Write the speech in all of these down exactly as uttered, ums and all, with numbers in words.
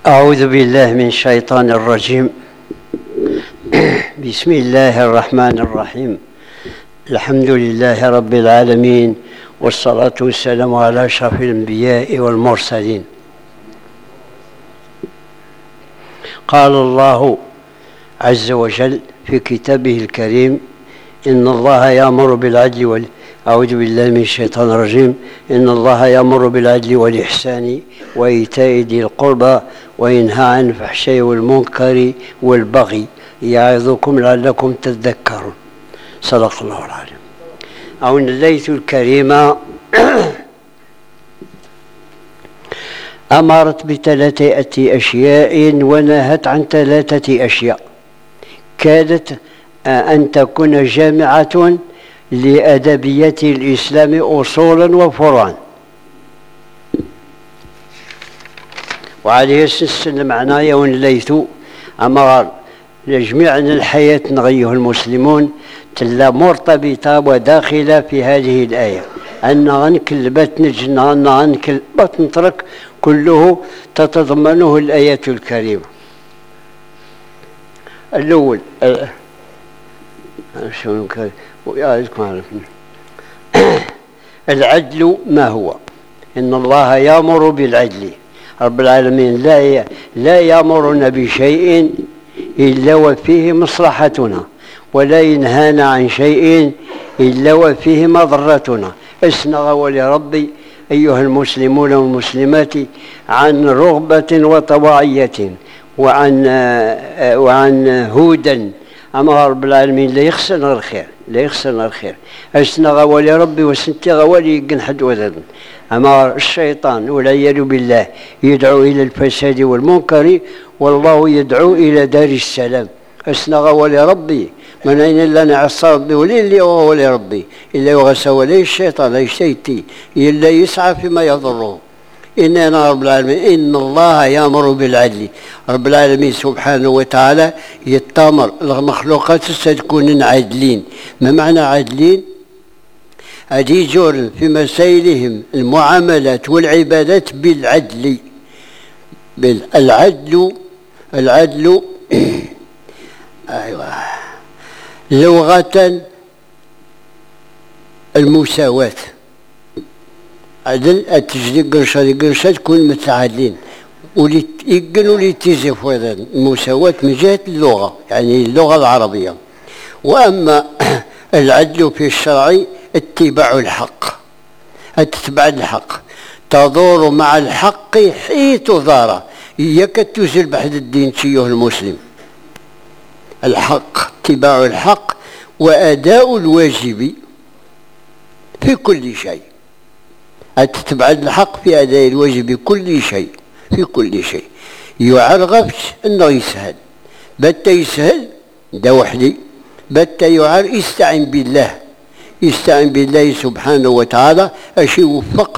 أعوذ بالله من الشيطان الرجيم. بسم الله الرحمن الرحيم. الحمد لله رب العالمين، والصلاة والسلام على أشرف الأنبياء والمرسلين. قال الله عز وجل في كتابه الكريم: إن الله يأمر بالعدل وال أعوذ بالله من الشيطان الرجيم. إن الله يأمر بالعدل والإحسان وإيتاء ذي القربى وينهى عن الفحشاء والمنكر والبغي يعظكم لعلكم تذكرون. صدق الله العظيم. أو الليث الكريمة أمرت بثلاثة أشياء ونهت عن ثلاثة أشياء كادت أن تكون جامعة لأدبية الإسلام أصولا وفروعا، وعليه السلم معنا يون الليث أمر لجميع الحياة نغيه المسلمون تلا مرتبطة وداخلة في هذه الآية، أن غنكلبت نجنا أن غنكلبت نترك كله تتضمنه الآية الكريمة. الأول العدل ما هو؟ إن الله يأمر بالعدل. رب العالمين لا لا يأمرنا بشيء إلا وفيه مصلحتنا، ولا ينهانا عن شيء إلا وفيه مضرتنا. اسنغ ولربي أيها المسلمون والمسلمات عن رغبة وطواعية وعن وعن هودا. أما رب العالمين لا يخسرنا الخير، لا يخسرنا الخير. أسنغ ولربي وسنتغ ولي ينحد وذن. أما الشيطان والعياذ بالله يدعو إلى الفساد والمنكر، والله يدعو إلى دار السلام. أسنغ ولربي من أين لنا عصى ربي ولي اللي هو ولربي إلا يغسى ولي الشيطان لا يشتيتي إلا يسعى فيما يضره. إننا رب العالمين إن الله يأمر بالعدل. رب العالمين سبحانه وتعالى يتامر المخلوقات تكون عادلين. ما معنى عادلين؟ هذه جور في مسائلهم المعاملات والعبادات بالعدل. بالعدل العدل أيوة لغة المساواة. عدل التجديد قنشة قنشة تكون متعادلين، ولي يقن ولي تيزف هذا المساواة من جهة اللغة، يعني اللغة العربية. وأما العدل في الشرع اتباع الحق، تتبع الحق، تدور مع الحق حيث دار. إياك تزل بحد الدين شيوه المسلم. الحق اتباع الحق وأداء الواجب في كل شيء. تتبع الحق في أداء الواجب بكل شيء، في كل شيء. يعرغبش أنه يسهل، بات يسهل ده وحدي، بات يعر يستعين بالله، يستعين بالله سبحانه وتعالى أش يوفق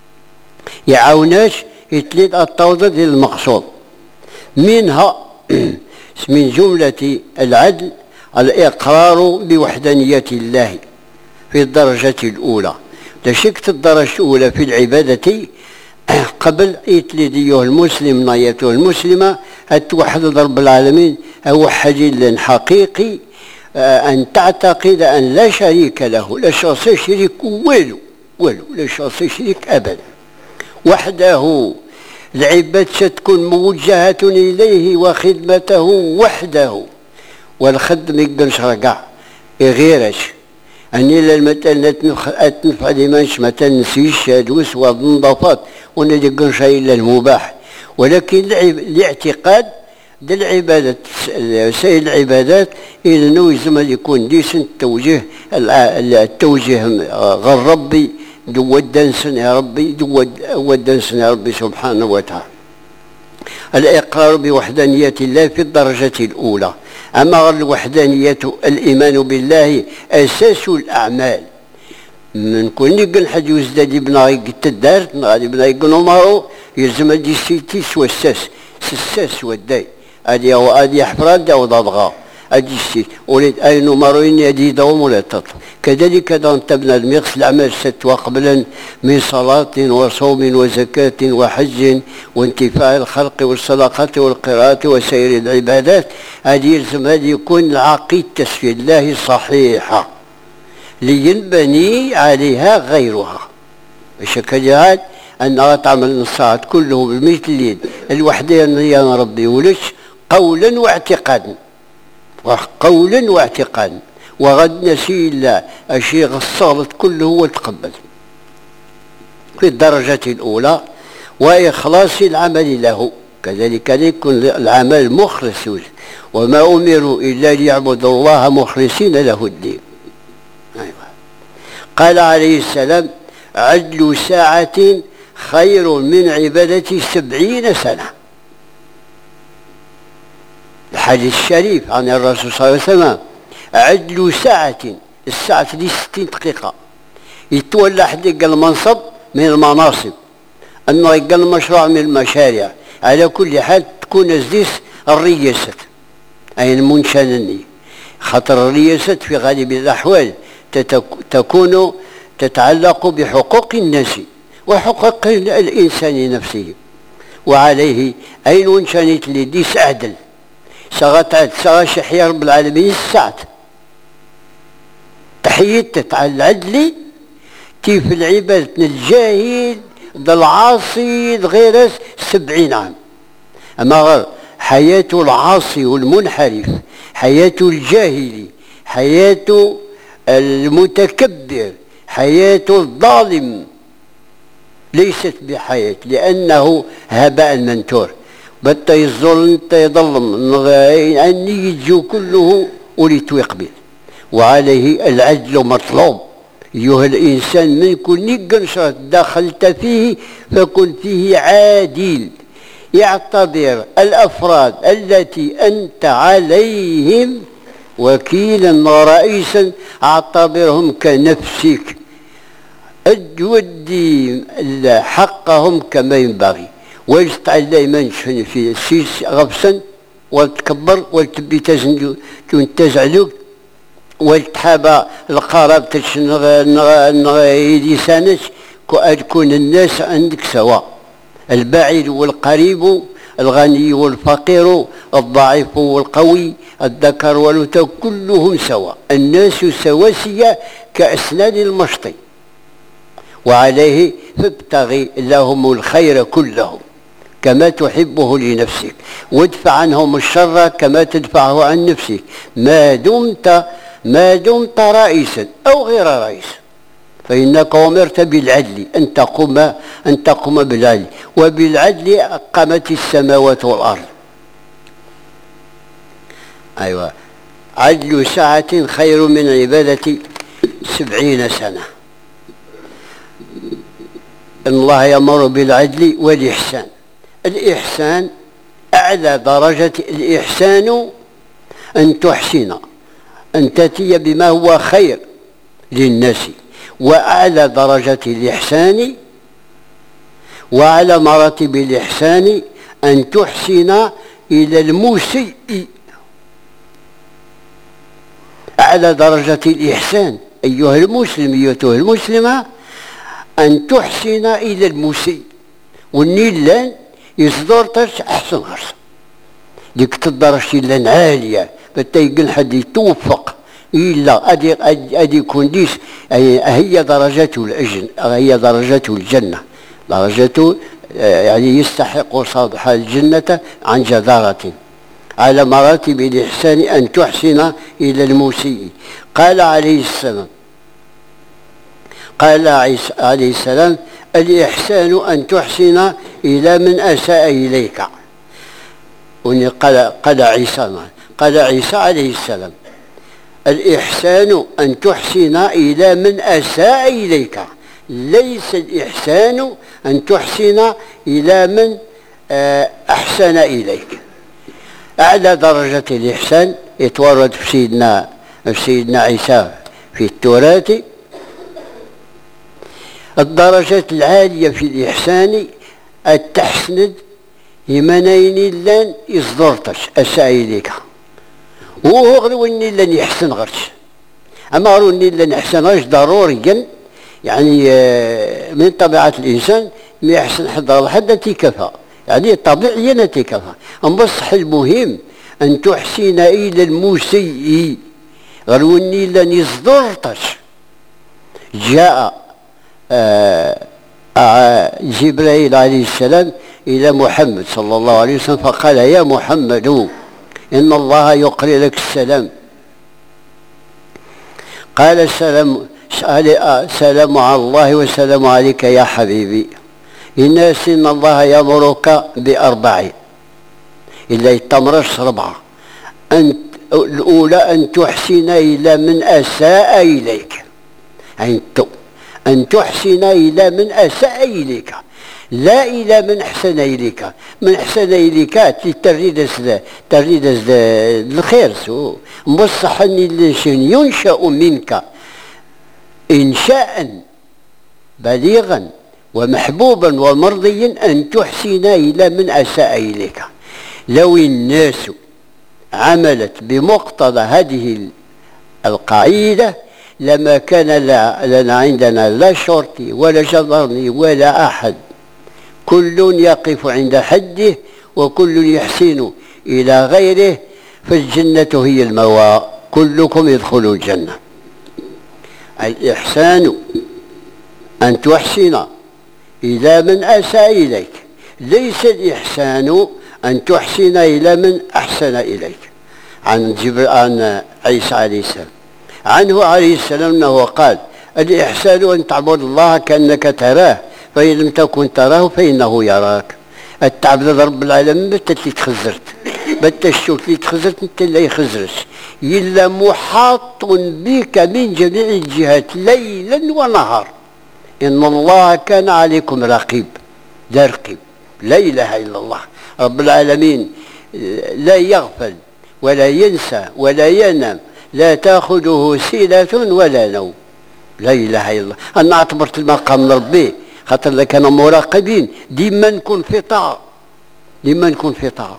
يعاوناش يتلد التوضيح للمقصود. منها من جملة العدل الإقرار بوحدانية الله في الدرجة الأولى. لشكت الدرجة الأولى في العبادة قبل يتلد أيها المسلم نايته المسلمة أتوحد رب العالمين أوحد لن حقيقي، أن تعتقد أن لا شريك له، لا شخص شريك ولو ولو لا شخص شريك أبدا، وحده. العباد ستكون موجهة إليه وخدمته وحده، والخدم يقدرش رقع يغيرش أني للمثل أتنفع لمنش مثلا نسيش دوس والنظافات ونجدن شيء إلا المباح. ولكن الاعتقاد ده العبادات سائل العبادات إنه يزم يكون ديسن التوجيه التوجيه غير ربي دو الدنسن يا ربي دو الدنسن يا ربي سبحانه وتعالى. الإقرار بوحدانية الله في الدرجة الأولى. أما الوحدانية الإيمان بالله أساس الأعمال. من كون يقول حد يزداد ابن التدار غادي ابن يقول يلزم هادي سيتي سوساس سساس وداي هادي هو هادي حفرات أو ضضغا هادي السيت وليد أي نمرين هادي دوم ولا تطلب كذلك أنت بنادم يغسل الأعمال الستة قبلا من صلاة وصوم وزكاة وحج وانتفاع الخلق والصدقة والقراءة وسائر العبادات. هذه يلزم هذه يكون العقيدة في الله صحيحة لينبني عليها غيرها. بشكل عام أنها تعمل الصلاة كله بمثل الوحدانية ربي ولش قولا واعتقادا قولا واعتقادا وغد نسي الله الشيء الصالح كله وتقبل في الدرجة الأولى وإخلاص العمل له. كذلك يكون العمل مخلص وما أمروا إلا ليعبدوا الله مخلصين له الدين. أيوة. قال عليه السلام عدل ساعة خير من عبادة سبعين سنة. الحديث الشريف عن الرسول صلى الله عليه وسلم عدل ساعة، الساعة دي ستين دقيقة يتولى حد يلقى المنصب من المناصب، أنه يلقى المشروع من المشاريع. على كل حال تكون الزيس الرياسة أي المنشنني، خاطر الرياسة في غالب الأحوال تكون تتعلق بحقوق الناس وحقوق الإنسان نفسه، وعليه أين منشنت لديس أعدل سغتعد سغشحيا رب العالمين السعد تحيتت على العدل كيف العبادة الجاهل ذا العاصي غير سبعين عام. أما غير حياة العاصي والمنحرف، حياة الجاهل، حياة المتكبر، حياة الظالم ليست بحياة، لأنه هباء منثور. بتا يظلم يظلم أني يجو كله وليت يقبل. وعليه العدل مطلوب. أيها الإنسان من كل قنشرة دخلت فيه فكن فيه عادل، يعتبر الأفراد التي أنت عليهم وكيلا ورئيسا، اعتبرهم كنفسك، ادي حقهم كما ينبغي، ويستعد دائما في سيس غفصا وتكبر وتبي تزن تزعلوك والتحابى القراب لسانك تكون الناس عندك سواء، البعيد والقريب، الغني والفقير، الضعيف والقوي، الذكر والأنثى كلهم سواء، الناس سواسية كأسنان المشط. وعليه فابتغي لهم الخير كله كما تحبه لنفسك، وادفع عنهم الشر كما تدفعه عن نفسك، ما دمت ما دمت رئيسا أو غير رئيس، فإنك أمرت بالعدل أن تقوم أن تقوم بالعدل، وبالعدل قامت السماوات والأرض. أيوة، عدل ساعة خير من عبادة سبعين سنة. إن الله يأمر بالعدل والإحسان. الإحسان أعلى درجة الإحسان أن تحسن، أن تأتي بما هو خير للناس، وأعلى درجة الإحسان وعلى مراتب الإحسان أن تحسن إلى المسيء. أعلى درجة الإحسان أيها المسلم أيتها المسلمة أن تحسن إلى المسيء، والنيلان يصدر ترش أحسن غرس ديك تدرش لان عالية بتيقن حد يتوفق إلا أدي أدي يكون ديس هي درجته الأجن، هي درجته الجنة، درجته يعني يستحق صاحب الجنة عن جدارة. على مراتب الإحسان أن تحسن إلى المسيء. قال عليه السلام قال عيسى عليه السلام الإحسان أن تحسن إلى من أساء إليك. قال قال عيسى قال عيسى عليه السلام الإحسان أن تحسن إلى من أساء إليك، ليس الإحسان أن تحسن إلى من أحسن إليك. أعلى درجة الإحسان يتورد في سيدنا في سيدنا عيسى في التوراة. الدرجة العالية في الإحسان التحسند يمنين لن يصدرتش أساء إليك، وهو غير وين لن يحسن غرش. أمرني إلا نحسن غاش ضروريا، يعني من طبيعة الإنسان ما يحسن حد حد تكفى، يعني طبيعيا تكفى. بصح المهم أن تحسن إلى المسيء، غير وني إلا نصدرتش. جاء آه آه جبرائيل عليه السلام إلى محمد صلى الله عليه وسلم فقال: يا محمد إن الله يقرئ لك السلام. قال: السلام سلام على الله وسلام عليك يا حبيبي، إن إن الله يأمرك بأربع، إلا يتمرش ربعة. أن الأولى أن تحسن إلى من أساء إليك، أن تحسن إلى من أساء إليك، لا إلى من أحسن إليك. من أحسن إليك تريد تريد الخير سوء مصح أن ينشأ منك إنشاء بليغا ومحبوبا ومرضيا أن تحسن إلى من أساء إليك. لو الناس عملت بمقتضى هذه القاعدة لما كان لنا عندنا لا شرطي ولا جدرني ولا أحد، كل يقف عند حده وكل يحسن إلى غيره، فالجنة هي المأوى، كلكم يدخلوا الجنة. الإحسان أن تحسن إلى من أساء إليك، ليس الإحسان أن تحسن إلى من أحسن إليك. عن جبر عن عيسى عليه السلام عنه عليه السلام أنه قال: الإحسان أن تعبد الله كأنك تراه فإن لم تكن تراه فإنه يراك. التعبد رب العالمين بتا اللي تخزرت، بتا الشوك اللي تخزرت انت اللي يخزرش، إلا محاط بك من جميع الجهات ليلا ونهار. إن الله كان عليكم رقيب، لا رقيب، لا إله إلا الله. رب العالمين لا يغفل ولا ينسى ولا ينام، لا تأخذه سنة ولا نوم، لا إله إلا الله. أنا اعتبرت المقام ربي خاطر لك كانوا مراقبين، ديما نكون في طاعة، ديما نكون في طاعة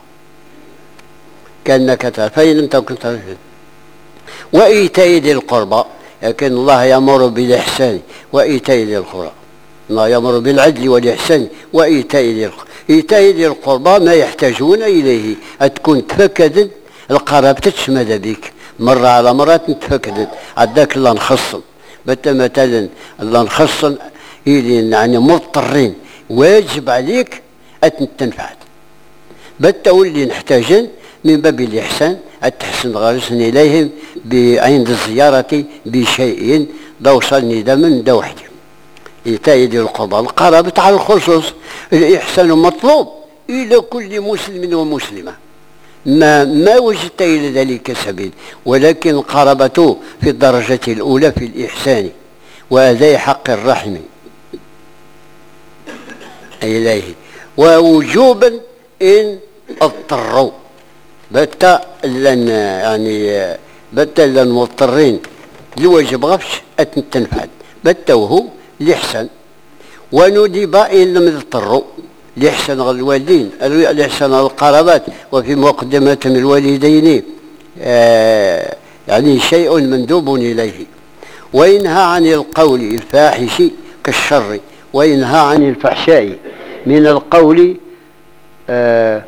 كأنك ترى فإن لم تكن ترى. وإيتاء ذي القربى، لكن الله يأمر بالإحسان وإيتاء ذي القربى، الله يأمر بالعدل والإحسان وإيتاء ذي القربى. إيتاء ذي القربى ما يحتاجون إليه، تكون تفكدت القرابة تشمد بك مرة على مرة تفكدت عداك الله نخصم، بتا مثلا الله نخصم يعني مضطرين واجب عليك أن تنفعت، بتا واللي نحتاجن من باب الإحسان أتحسن غرسن إليهم عند الزيارة بشيء دوصلني دا من دا وحدي. إيتاء ذي القربى القرابة على الخصوص، الإحسان مطلوب إلى كل مسلم ومسلمة، ما ما وجدت إلى ذلك سبيل، ولكن القرابة في الدرجة الأولى في الإحسان وأداء حق الرحم إليه، ووجوبا إن اضطروا، بتا لن يعني بتا لن مضطرين لواجب غفش أتنفعل، بتا وهو الإحسان. وندب إن لم يضطروا لإحسان الوالدين، لإحسان القرابات، وفي مقدمتهم الوالدين آه يعني شيء مندوب إليه. وينهى عن القول الفاحش كالشر، وينهى عن الفحشاء من القول آه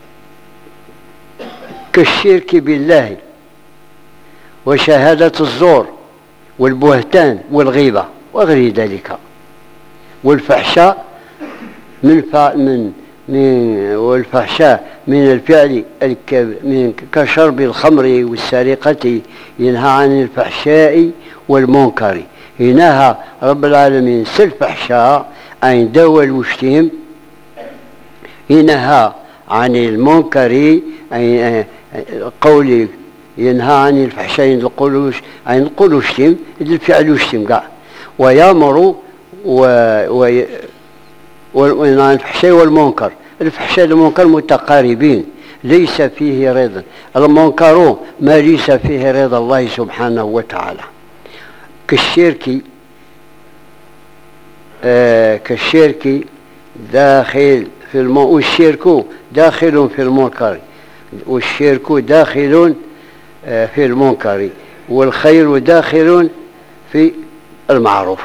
كالشرك بالله وشهادة الزور والبهتان والغيبة وغير ذلك. والفحشاء من من من والفحشاء من الفعل من كشرب الخمر والسرقة، ينهى عن الفحشاء والمنكر. ينهى رب العالمين الفحشاء عن دول وشتهم، ينهى عن المنكر عن قولي، ينهى عن الفحشاء عن القول عن القول وشتم الفعل وشتم كاع، ويأمر و, و وينهى عن الفحشاء والمنكر. الفحشاء والمنكر متقاربين، ليس فيه رضا، المنكر ما ليس فيه رضا الله سبحانه وتعالى. كالشرك آه كالشرك داخل في الم... والشرك داخل في المنكر، والشرك داخل آه في المنكر. والخير داخل في المعروف.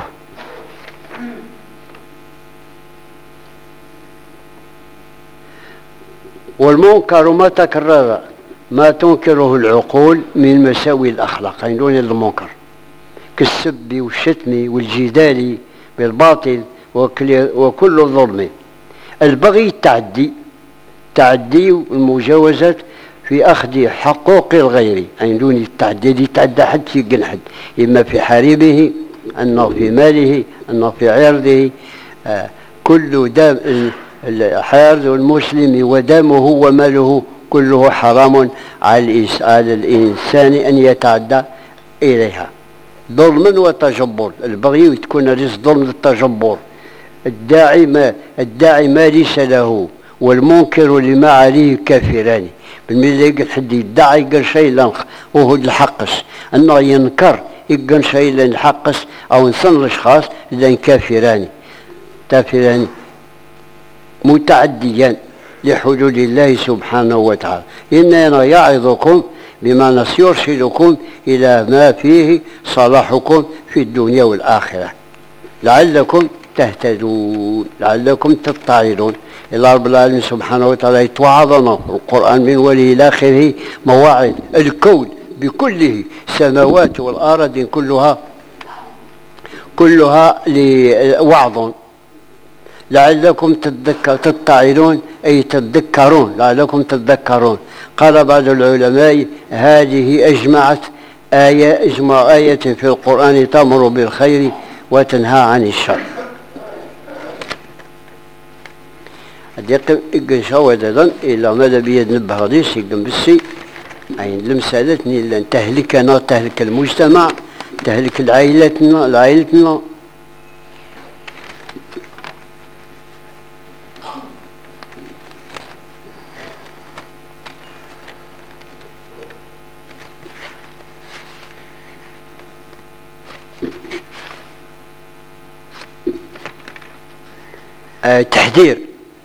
والمنكر ما تكرر ما تنكره العقول من مساوي الأخلاق، يعني دون المنكر كالسب والشتم والجدال بالباطل وكل ظلم. البغي التعدي التعدي والمجاوزات في أخذ حقوق الغير، يعني دون التعدي اللي يتعدى حد في جنحد، إما في حريمه، أنه في ماله، أنه في عرضه. آه كل دم الحارث المسلم ودمه وماله كله حرام على الإنسان أن يتعدى إليها ظلما وتجبر. البغي تكون رزق ظلم التجبر. الداعي ما الداعي ما ليس له والمنكر لما عليه كافران. بالمثل يقول حد يدعي يقول شيء لا وهو الحقس، أنه ينكر يقول شيء لا الحقس أو نصن الأشخاص لأن كافران كافران متعديا لحدود الله سبحانه وتعالى. إننا يعظكم بما يرشدكم إلى ما فيه صلاحكم في الدنيا والآخرة لعلكم تهتدون لعلكم تتعظون. إلا رب العالمين سبحانه وتعالى يتوعظنا في القرآن من وله إلى آخره مواعظ. الكون بكله السماوات والأرض كلها كلها لوعظ لعلكم تتعظون أي تذكرون لعلكم تذكرون. قال بعض العلماء هذه أجمعت آية أجمع آية في القرآن تأمر بالخير وتنهى عن الشر. أديك إجشاودة إلا ماذا بيد نبه غديس يقم بالسي عين لمسالتني لأن تهلكنا تهلك المجتمع تهلك العائلتنا العائلتنا. أه تحذير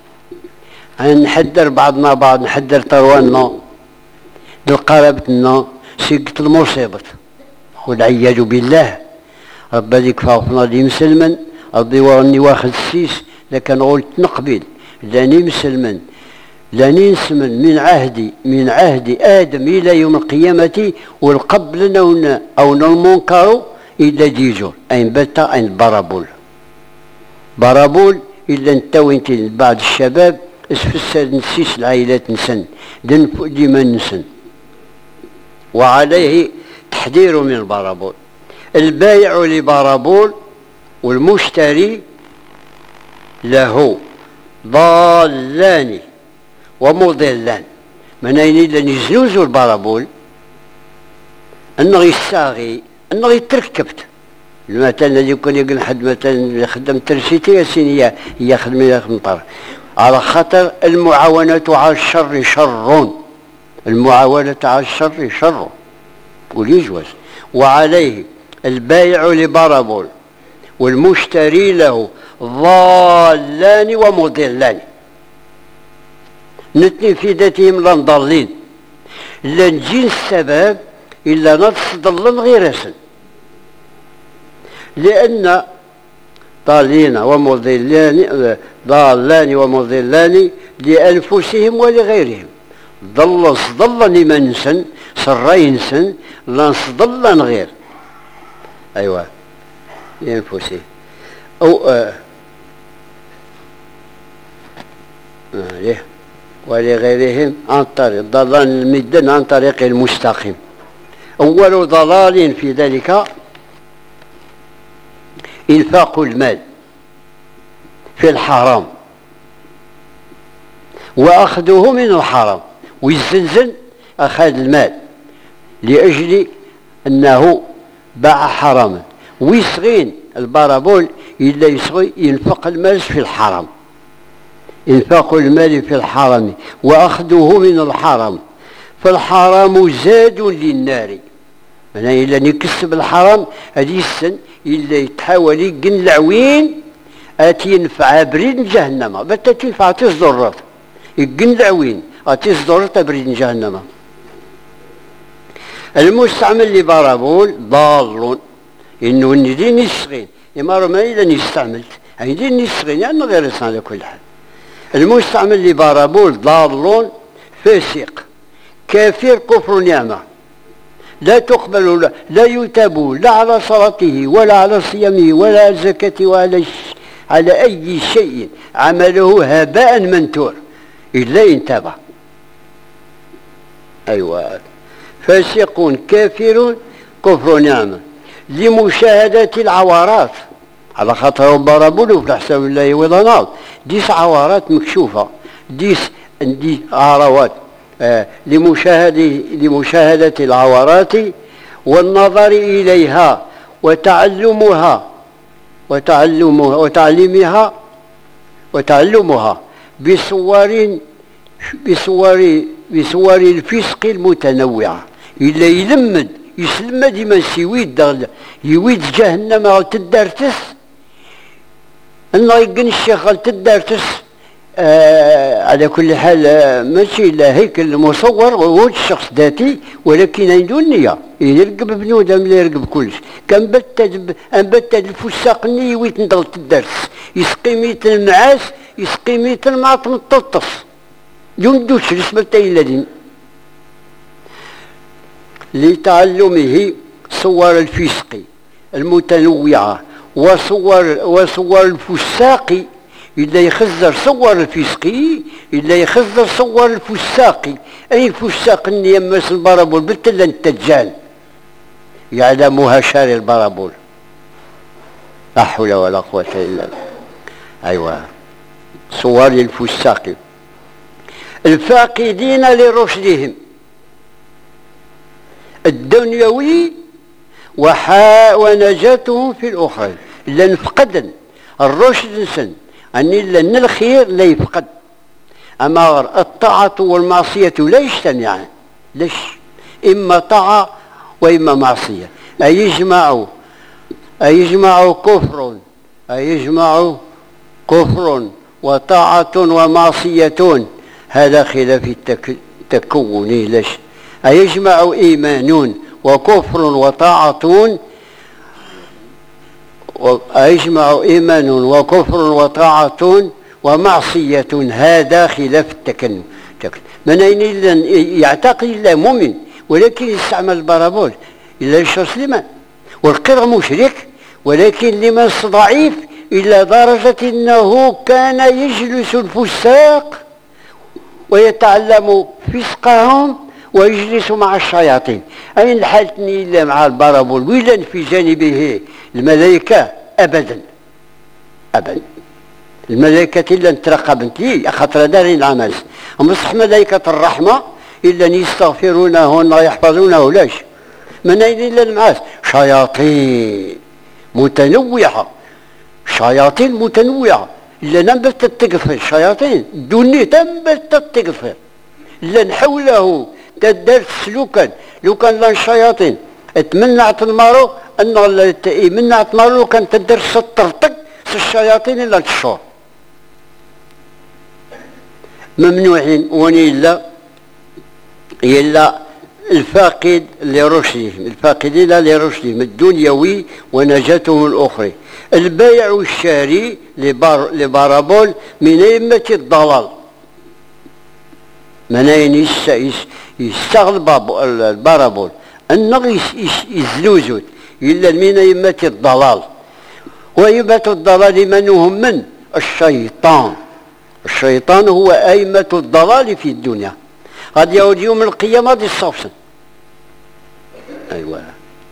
نحذر بعضنا بعض نحذر طرواننا لقرابتنا سيقة المصيبة والعياذ بالله. رب ذيك فاوفنا دي مسلما ربي ورني واخد السيس لكن قلت نقبل لاني مسلما لاني نسمن من عهدي من عهد آدم إلى يوم القيامة والقبل نون أو المنكر إلا ديجور أين بتا أين برابول برابول إلا انت وانت بعض الشباب اسفل نسيس العائلات نسن دن فوق ديما نسن. وعليه تحذير من البارابول. البايع لبارابول والمشتري له ضالان ومضلان. من أين لن يزنوزوا البارابول أنه يستاغي أنه يتركبت المثل الذي يكون يقول حد مثلا خدم ترسيتي ياسينية هي خدمة يخدم طرف على خاطر المعاونة على الشر شر المعاونة على الشر شر وليجوز. وعليه البايع لبارابول والمشتري له ضالان ومضلان نتني في ذاتهم لن ضالين لن جين السبب إلا نفس ضلن غير اسم لأن ضالين ومضلان ضالان ومضلان لأنفسهم ولغيرهم. ضل صضل لمن سن سرين سن لن صضل غير أيوة لأنفسهم أو آه آه ليه ولغيرهم عن طريق ضلال المدن عن طريق المستقيم. أول ضلال في ذلك إنفاق المال في الحرام وأخذه من الحرام ويزنزن أخذ المال لأجل أنه باع حراما ويصغين البارابول إلا يصغي ينفق المال في الحرام. إنفاق المال في الحرام وأخذه من الحرام فالحرام زاد للنار. من إلا نكسب الحرام هذه السن إلا يتحاول يقن العوين أتي ينفع بريد جهنم بتا تنفع تصدرات يقن العوين أتي صدرات بريد جهنم. المستعمل لبارابول ضال، إنه ندين الصغير إما راه ما إلا نستعملت ندين الصغير يعني غير على كل حال. المستعمل لبارابول ضال فاسق كافر كفر نعمة، لا تقبل لا, لا يتاب لا على صلاته ولا على صيامه ولا على زكاته ولا على أي شيء عمله هباء منثور إلا إن تاب. أيوة، فاسق كافر كفر نعمة لمشاهدة العورات، على خاطر بارابولو في حساب الله وضناض ديس عورات مكشوفة، ديس دي عروات آه لمشاهدة لمشاهدة العورات والنظر إليها وتعلمها وتعلمها وتعليمها وتعلمها بصور بصور بصور الفسق المتنوعة. إلا يلمد يسلم ديما سيويد يويد جهنم تدارتس انه يقن الشيخ تدارتس. آه على كل حال آه ماشي لا هيكل مصور هو الشخص ذاتي، ولكن عنده النية يرقب بنوده ملي يرقب كلش. كان بتد بتد الفساق ني يويت ندغل تدارتس يسقي ميت المعاس يسقي ميت المعطم الططس يندوش رسمة الذين لتعلمه صور الفسق المتنوعة وصور وصور الفساق. إلا يخزر صور الفسق إلا يخزر صور الفساق، أي الفساق اللي يمس البارابول بالتلا التجال يعلمها شاري البارابول. لا حول ولا قوة إلا بالله. أيوة، صور الفساق الفاقدين لرشدهم الدنيوي وحا ونجاتهم في الأخرى. إلا نفقد الرشد نسن أني لأن الخير لا يفقد، أما الطاعة والمعصية لا يجتمعان. ليش؟ إما طاعة وإما معصية، أيجمع أيجمع كفر أيجمع كفر وطاعة ومعصية، هذا خلاف التكون. ليش؟ أيجمع إيمان وكفر وطاعة أيجمع إيمان وكفر وطاعة ومعصية، هذا خلاف التكلم. من أين يعتقد الله مؤمن ولكن يستعمل البارابول إلا الشخص سليمان والقرع مشرك، ولكن لمن ضعيف إلى درجة أنه كان يجلس الفساق ويتعلم فسقهم ويجلس مع الشياطين. أين الحالتني إلا مع البارابول ولا في جانبه الملائكة؟ أبدا أبدا. الملائكة إلا ترقبت لي خاطر دارين العمل، أما صح ملائكة الرحمة إلا يستغفرونه ويحفظونه. لاش من أين إلا المعاس؟ شياطين متنوعة، شياطين متنوعة إلا نبت تغفر الشياطين دوني تنبت تغفر إلا نحوله تدرت سلوكا. لو كان لا الشياطين اتمنعت المارو ان منعت مارو كان تدرت سترتك الشياطين الا تشور ممنوعين. وني الا الا الفاقد لرشدهم الفاقدين لرشدهم الدنيوي ونجاتهم الاخرى. البائع والشاري لبار لبارابول من ائمه الضلال، من أين يستغل البارابول أنه يزلوزوت إلا من أئمة الضلال. وأئمة الضلال من هم؟ من الشيطان. الشيطان هو أئمة الضلال في الدنيا، قد يعود يوم القيامة غادي يصفصن. أيوة،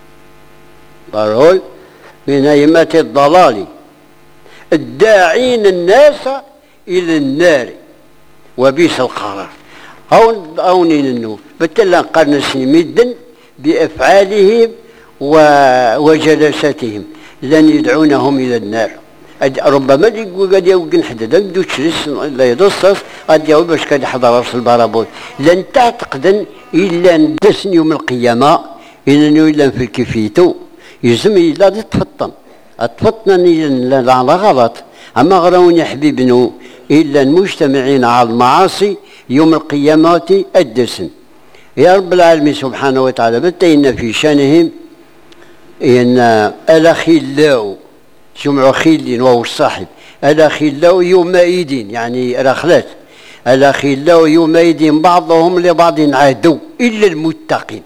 بارول من أئمة الضلال الداعين الناس إلى النار وبئس القرار. هون هونين النور بتلا قرنس مدا بأفعالهم وجلساتهم لن يدعونهم إلى النار. ربما يقول قد يوقن حددا بدو تشرس لا يدصص قد يوقن باش كان يحضر راس البارابول. لن تعتقدا إلا ندسن يوم القيامة إلا إلا في كيفيتو يزم إلا تفطن تفطن إلا على غلط. أما غراون يا حبيبنا إلا المجتمعين على المعاصي يوم القيامة الدسن. يا رب العالمين سبحانه وتعالى بتينا في شأنهم إن الأخلاء جمع خل وهو الصاحب، الأخلاء يومئذ يعني رخلات، الأخلاء يومئذ بعضهم لبعض عدو إلا المتقين.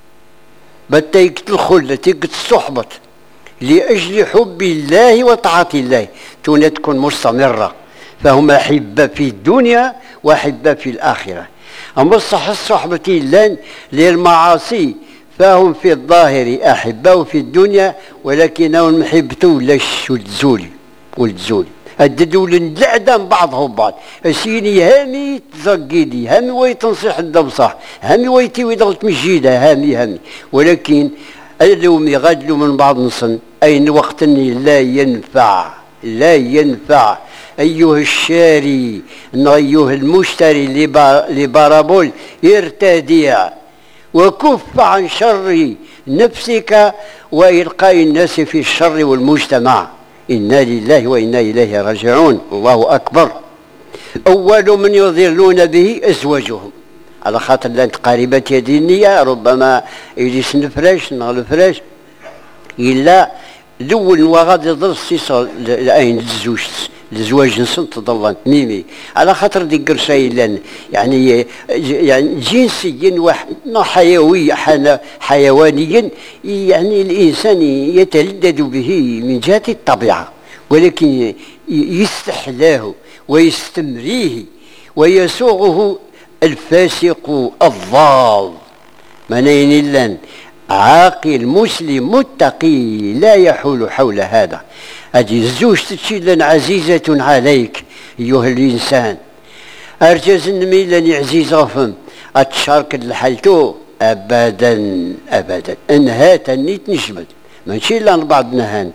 بتيك الخلة تيك الصحبة لأجل حب الله وطاعة الله تكون مستمرة، فهم أحبة في الدنيا وأحبة في الآخرة. أما الصح الصحبة لن للمعاصي فهم في الظاهر أحبة في الدنيا ولكنهم محبتو لش والزول والزول الدول العدم بعضهم بعض أسيني هامي تزقيدي هامي ويتنصح الدبصح هامي ويتي ويضغط مجيدة هامي هامي، ولكن اللوم يغادلوا من بعض نصن أين وقت لا ينفع لا ينفع. أيها الشاري أيها المشتري لبارابول ارتدع وكف عن شر نفسك وإلقاء الناس في الشر والمجتمع. إنا لله وإنا إليه راجعون. الله أكبر. أول من يضلون به أزواجهم على خاطر لانت قريبة يدي النية ربما يجلس نفرش نغلفرش إلا الأول وغادي يضل السيصة لأين الزوج الزواج نسن تضلن ميمي على خاطر ديك قرشاي يعني يعني جنسيا واحد حيوي حيوانيا يعني الإنسان يتلذذ به من جهة الطبيعة، ولكن يستحلاه ويستمريه ويسوغه الفاسق الضال. منين اللان عاقل مسلم متقي لا يحول حول هذا. هذه الزوج تتشي عزيزة عليك أيها الإنسان، أرجز النميلة عزيز غفم أتشارك الحالتو أبدا أبدا أنهات أني تنجمد ماشي إلا بعض نهانت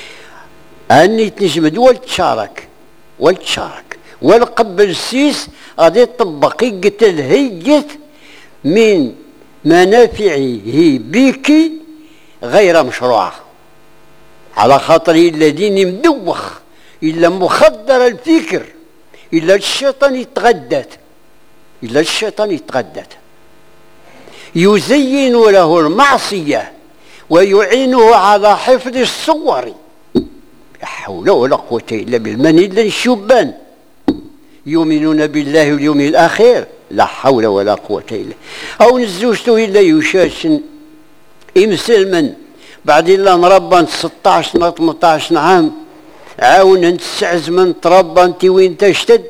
أني تنجمد والتشارك والتشارك والقبل السيس غادي تطبقي قتل هيت من منافعه بك غير مشروعة على خاطر الذين مدوخ إلا مخدر الفكر إلا الشيطان يتغدت إلا الشيطان يتغدت يزين له المعصية ويعينه على حفظ الصور. لا حول ولا قوة إلا بالله. من إلا الشبان يؤمنون بالله واليوم الآخر لا حول ولا قوة إلا أو نزوجته إلا يشاشن إمسلما بعد إلا نربى ستطاعش ثمنطاعش عام عاون نتسعز من تربى انت وين تشتد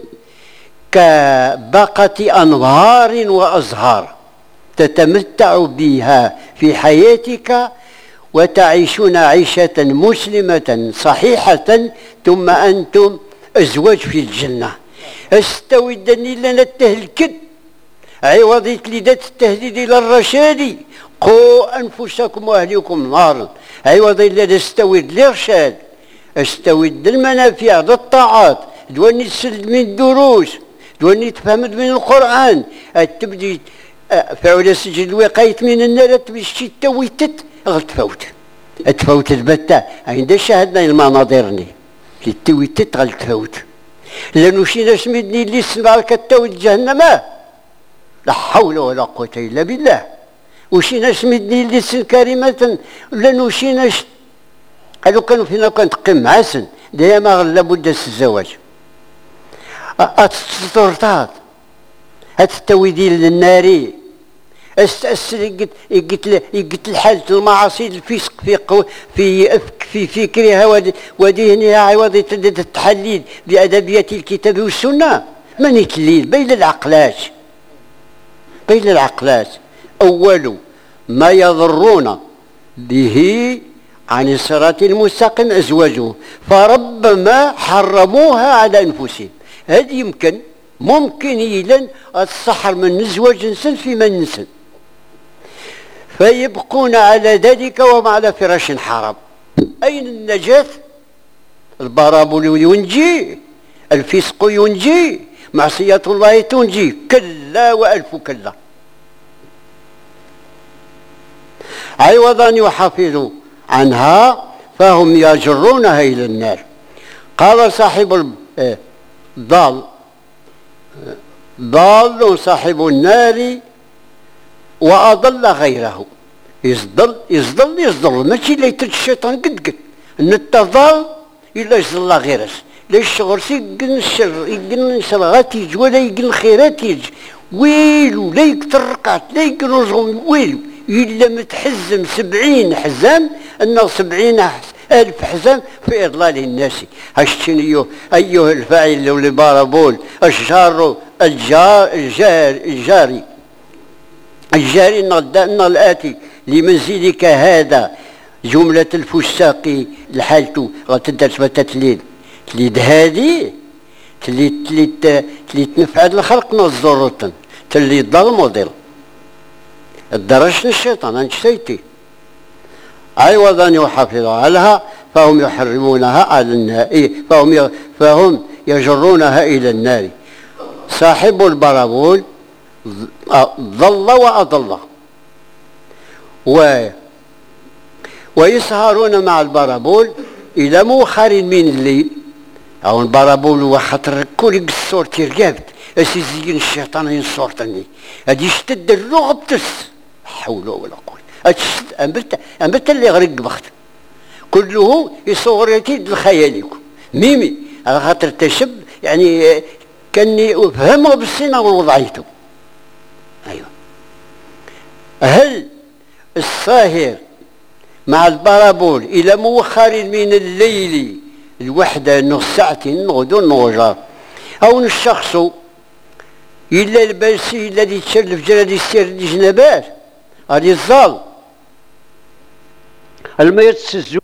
كباقة أنهار وأزهار تتمتع بها في حياتك وتعيشون عيشة مسلمة صحيحة ثم أنتم أزواج في الجنة. استودني لنا التهلكد عوضيت لدات التهديد إلى الرشاد قوا أنفسكم وأهليكم نارا عوضي لنا استود الإرشاد استود المنافع للطاعات دواني تسلم من الدروس دواني تفهمت من القرآن تبدي فعل سجل الوقاية من النار تبشي تويتت غلتفوت تفوت البتة عند شاهدنا المناظرني في تويتت غلتفوت لأنه شي ناس مدني اللي سمع كتاوت جهنم لا حول ولا قوة إلا بالله. وشي ناس مدني اللي سن كريمة لأنه شي ناس قالوا كانوا فينا كانت قم عسن دائما لابد الزواج أتسترطات أتستويدي للناري أستأسل قلت الحالة المعاصي الفسق في في في فكرها ودهنها عوض التحليل بأدبيات الكتاب والسنة من يتليل بين العقلات بين العقلات. أول ما يضرون به عن الصراط المستقيم أزواجه فربما حرموها على أنفسهم. هذه يمكن ممكن إلى السحر من الزواج نسن في من نسن فيبقون على ذلك وما على فراش حرام. أين النجاة؟ البرابل ينجي الفسق ينجي معصية الله تنجي كلا وألف كلا. عوضا يحافظوا عنها فهم يجرونها إلى النار. قال صاحب الضال ضال صاحب النار وأضل غيره. يصدل يصدل يصدل ماشي لا يترك الشيطان قد قد ان التضال الا يصدل غيره لا الشغل يقن الشر يقن الشر غاتيج ولا يقن الخيرات يجي ويلو لا يكثر رقعت لا يقن رزقهم ويلو الا متحزم سبعين حزام انه سبعين ألف حزام في إضلال الناس. هشتن أيها أيها الفاعل والبارابول الجار الجار الجار الجاري الجاري ان الآتي لمنزلك هذا جملة الفساق لحالته غتبدا تتليد تليد هذه تلي تلي تلي تنفع الخلق نظرة تلي ضل موديل الدرجة الشيطان انشتيتي عوضا يحافظ عليها فهم يحرمونها على النار فهم فهم يجرونها إلى النار. صاحب البارابول ضل وأضل و ويسهرون مع البارابول إلى مؤخر من الليل. أو البارابول وخاطر كل الصور ترقابت أسي زين الشيطان ينصورتني هادي يشتد اللغة بتس حول ولا قوة أتشد أمبت أمبت اللي غرق بخت كله يصور يتيد لخيالكم ميمي على خاطر تشب يعني كاني أفهمه بالسنة ووضعيته. أيوة. هل الساهر مع البارابول إلى مؤخر من الليل الوحدة نص ساعتين غدو نوجر أو الشخص إلا الباسي الذي تشرف جلد السير الجنبات هذه الظال الميت السجو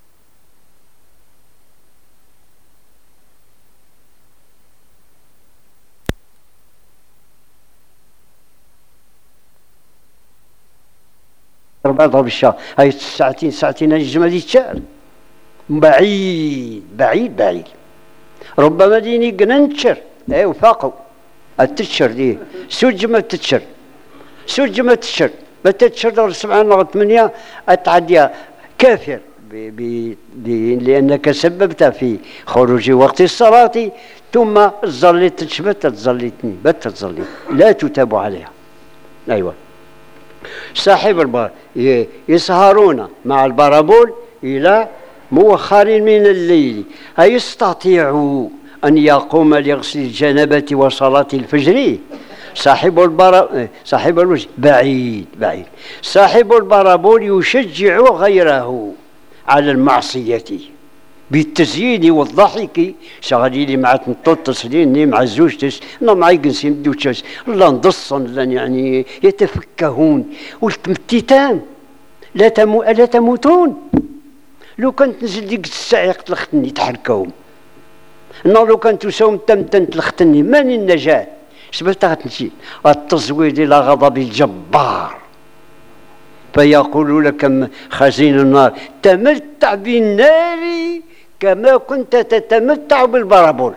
أربعة ضرب الشهر هاي ساعتين ساعتين الجمل يتشال بعيد بعيد بعيد ربما ديني قننتشر ايه وفاقوا التتشر دي سوج ما تتشر سوج ما تتشر ما تتشر دور سبعة نغط ثمانية اتعديها كافر بي بي بي لأنك سببت في خروج وقت الصلاة ثم ظليت تشبت تظليتني بت تظليت لا تتاب عليها. أيوة. صاحب البار يسهرون مع البارابول إلى مؤخر من الليل أيستطيع أن يقوم لغسل الجنابة وصلاة الفجر. صاحب البارا صاحب الوجه بعيد بعيد. صاحب البارابول يشجع غيره على المعصية بالتزيين والضحك شغالين مع تنطط تسليني مع زوجتس لا مع يقنسين دوتشس لا نضصن لا يعني يتفكهون والتمتيتان لا تمو لا تموتون. لو كانت نزل ديك الساعة تلختني تحركهم نو لو كانت تساوم تمتن تلختني من النجاة سبت غتمشي التزويد إلى غضب الجبار فيقول لك خزين النار تمتع بالنار كما كنت تتمتع بالبارابول.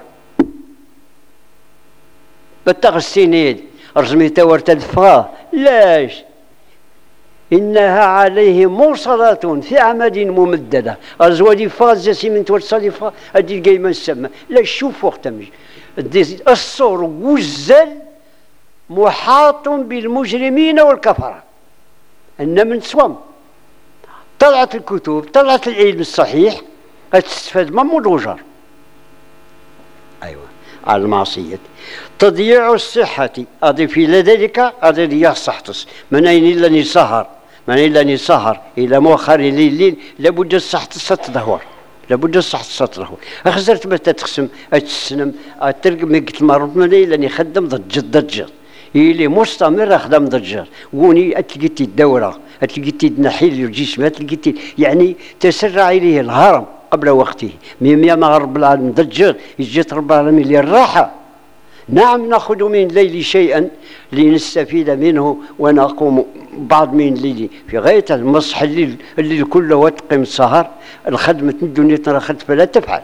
بتغسينيد رزميتا ورتدفها لاش إنها عليه موصلات في عمد ممددة أزواجي فاز جسيم توصلي فا أدي القيمة السماء لا شوف وقت مش الصور وزل محاط بالمجرمين والكفرة أن من صوم طلعت الكتب طلعت العلم الصحيح هتستفاد ما مدوجر. أيوة. على المعصية تضييع الصحة أضيف إلى ذلك أضيع صحتس من أين إلا نسهر من أين إلا نسهر إلى مؤخر الليل لابد الصحة تتدهور لابد الصحة تتدهور. أخزرت ما تتقسم أتسنم أترقم قلت مرض من أين إلا نخدم ضجر ضجر إلي مستمر خدم ضجر وني أتلقيتي الدورة أتلقيتي نحيل الجسم أتلقيتي يعني تسرع إليه الهرم قبل وقته ميميا ما رب العالمين ضجر يجيت رب العالمين للراحة. نعم نأخذ من الليل شيئا لنستفيد منه ونقوم بعض من الليل في غاية المصح الليل الليل كله وتقيم السهر الخدمة الدنيا ترى خدمة فلا تفعل.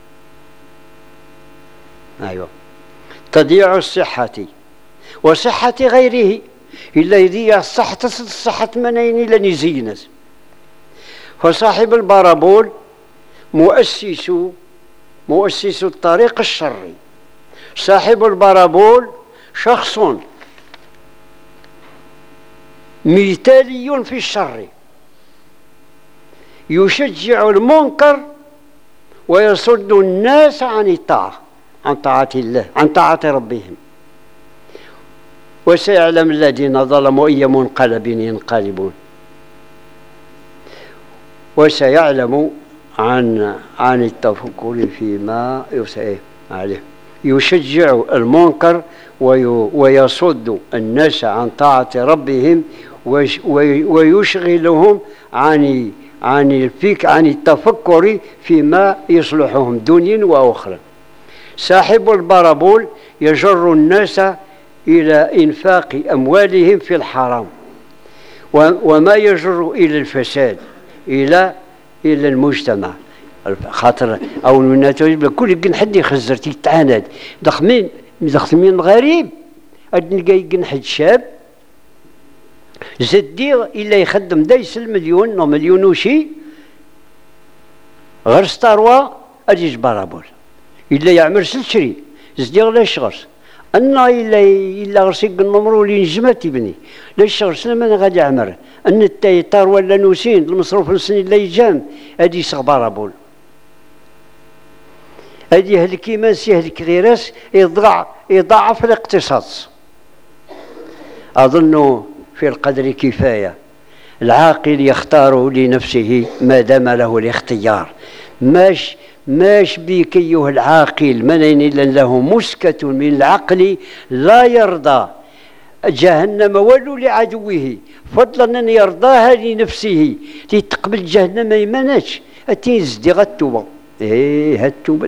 أيوة. تضييع الصحة وصحة غيره إلا يضيع الصحة الصحة منين لن يزينت. فصاحب البارابول مؤسس مؤسس الطريق الشري. صاحب البارابول شخص مثالي في الشر، يشجع المنكر ويصد الناس عن الطاعة، عن طاعة الله، عن طاعة ربهم. وسيعلم الذين ظلموا أي منقلب ينقلبون. وسيعلم عن عن التفكر فيما يسعيه عليه، يشجع المنكر ويصد الناس عن طاعة ربهم ويشغلهم عن عن الفكر عن التفكر فيما يصلحهم دنيا وأخرى. صاحب البرابول يجر الناس إلى إنفاق أموالهم في الحرام، وما يجر إلى الفساد، إلى إلى المجتمع. خاطر أو من كل كن حد يخزر تيتعاند دخمين دخمين غريب أدنى كن حد شاب زدي إلا يخدم دايس المليون أو مليون وشي غير ستاروا أجيج برابول إلا يعمل سلشري زدي غير شغرس أنا إلا إلا غرسيق النمرو اللي نجمت يبني ليش شغرس لما أنا غادي أعمر أن التايتار ولا نوسين المصروف السنين اللي يجام أدي يسغ برابول أدي يهلكي ماس يهلك غيراس يضع يضاعف الاقتصاد. أظن في القدر كفاية. العاقل يختار لنفسه ما دام له الاختيار. ماش ماش بك أيها العاقل من إلا له مسكة من العقل لا يرضى جهنم ولو لعدوه فضلا أن يرضاها لنفسه لتقبل جهنم يمناش أتيزدي غتوبة. إيه هالتوبة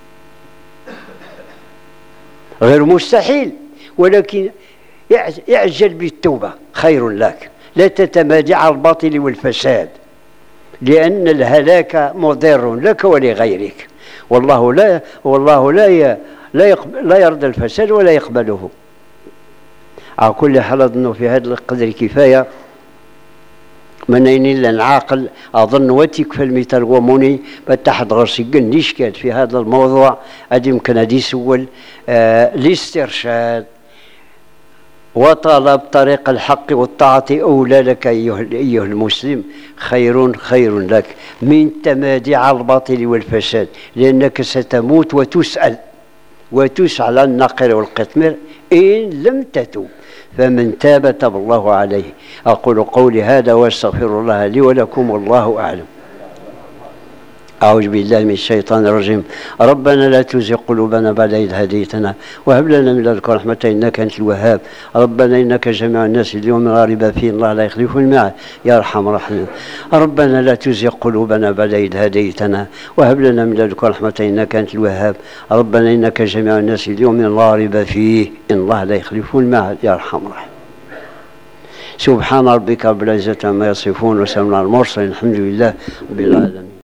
غير مستحيل، ولكن اعجل بالتوبة خير لك، لا تتمادى على الباطل والفساد، لأن الهلاك مضر لك ولغيرك، والله لا والله لا لا, لا يرضى الفساد ولا يقبله. على كل حال أظن في هذا القدر كفاية. من أين إلا العاقل أظن وتكفى المثال وموني بتحد غرسيقن نشكات في هذا الموضوع أدي يمكن أدي سول آه الاسترشاد وطلب طريق الحق والطاعة أولى لك أيها, أيها المسلم، خير خير لك من تمادي على الباطل والفساد، لأنك ستموت وتسأل وتسأل عن النقر والقطمير إن لم تتوب، فمن تاب تاب الله عليه. أقول قولي هذا واستغفر الله لي ولكم والله أعلم. أعوذ بالله من الشيطان الرجيم. ربنا لا تزغ قلوبنا بعد إذ هديتنا وهب لنا من لدنك رحمة إنك أنت الوهاب. ربنا إنك جميع الناس اليوم لا ريب فيه الله لا يخلف الميعاد يا أرحم الراحمين. ربنا لا تزغ قلوبنا بعد إذ هديتنا وهب لنا من لدنك رحمة إنك أنت الوهاب. ربنا إنك جميع الناس اليوم لا ريب فيه إن الله لا يخلف الميعاد يا أرحم الراحمين. سبحان ربك رب العزة عما يصفون وسلام على المرسلين الحمد لله رب العالمين.